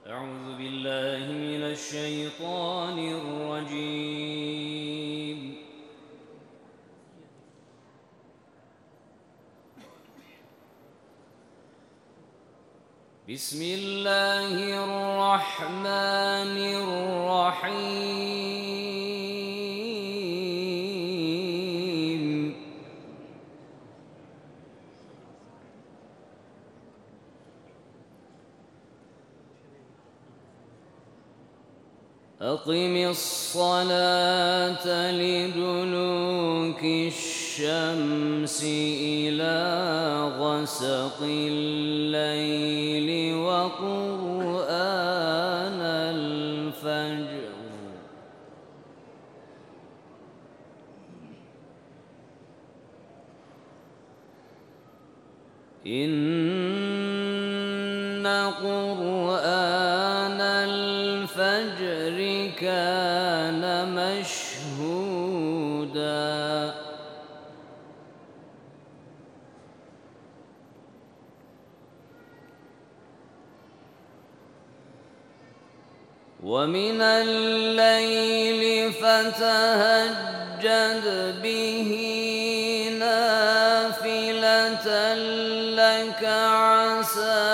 أعوذ بالله من الشيطان الرجيم. بسم الله الرحمن الرحيم. أقم الصلاة لدلوك الشمس إلى غسق الليل وقرآن الفجر إن قرآن الفجر كان مشهودا ومن الليل فتهجد به نافلة لك عسى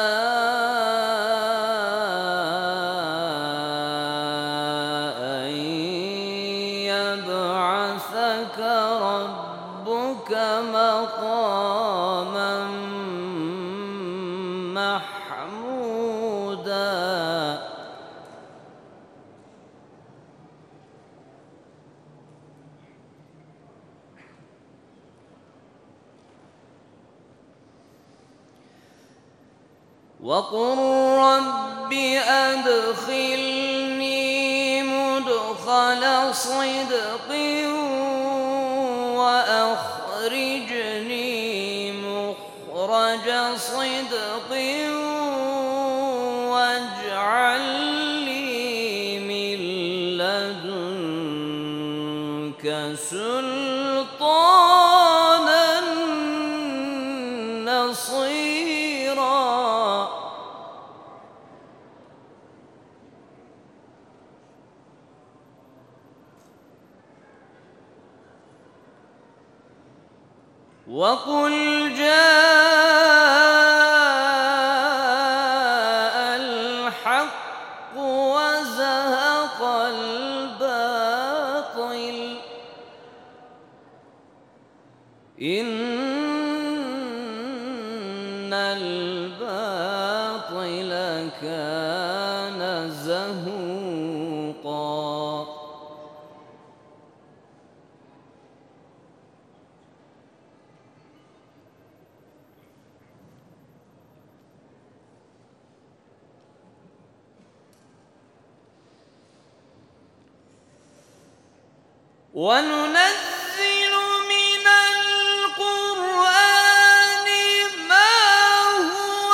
أن يبعثك ربك مقاما محمودا وقل رب أدخلني مدخل صدق وأخرجني مخرج صدق واجعل لي من لدنك سلطانا نصيرا وقل جاء الحق وزهق الباطل إن الباطل كان زهوقا وننزل من القرآن ما هو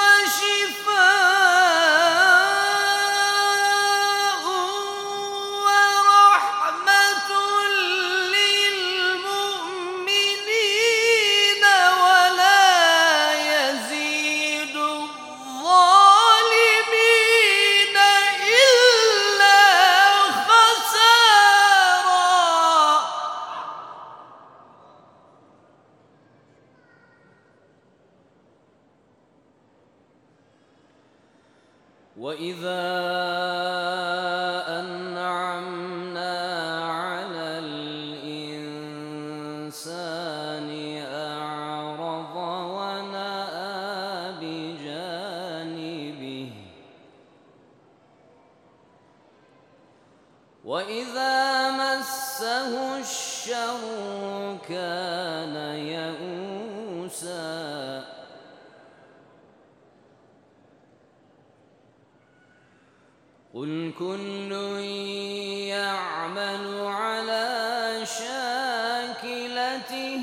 شفاء ورحمة للمؤمنين ولا يزيد الظالمين إلا خسارا وإذا أنعمنا على الإنسان أعرض ونأى بجانبه وإذا مسه الشر كان يئوسا قل كل يعمل على شاكلته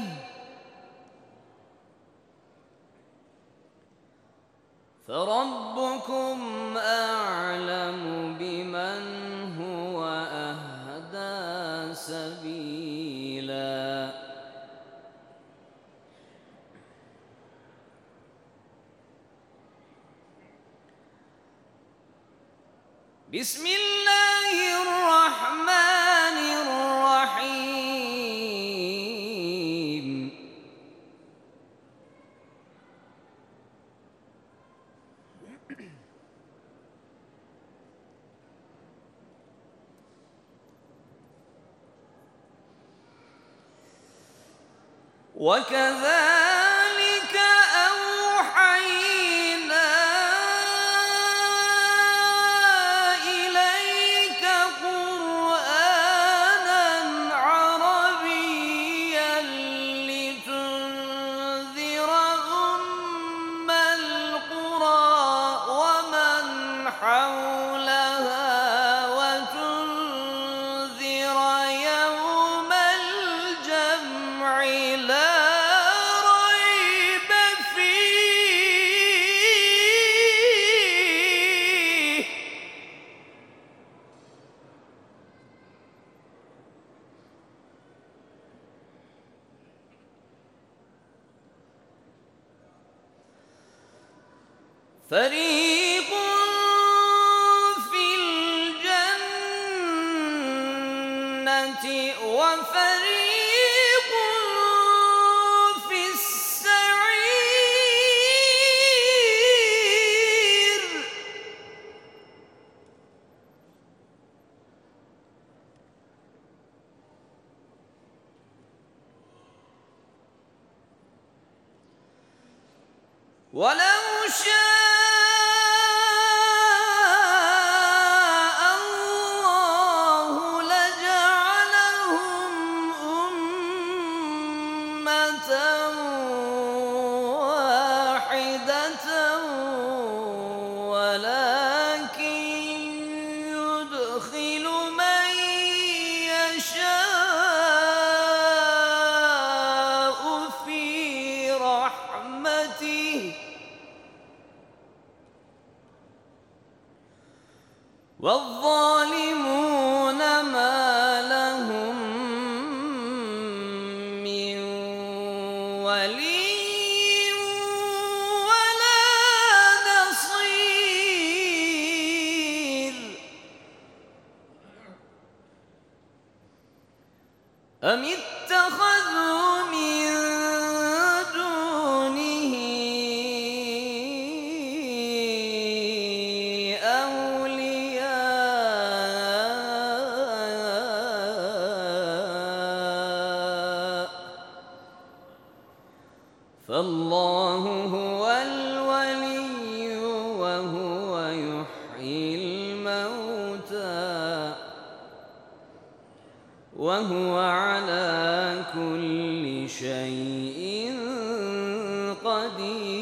فربكم أعلم بمن هو أهدى سبيلا بسم الله الرحمن الرحيم وكذلك أوحينا إليك قرآنًا عربيًّا لتنذر أم القرى ومن حولها وتنذر يوم الجمع لا ريب فيه فريق في الجنة وفريق في السعير ولو شاء الله لجعلهم أمة واحدة ولكن يدخل من يشاء في رحمته والظالمون ما لهم من ولي ولا نصير أم اتخذوا من دونه أولياء فالله هو الولي وهو يحيي الموتى وهو على كل شيء قدير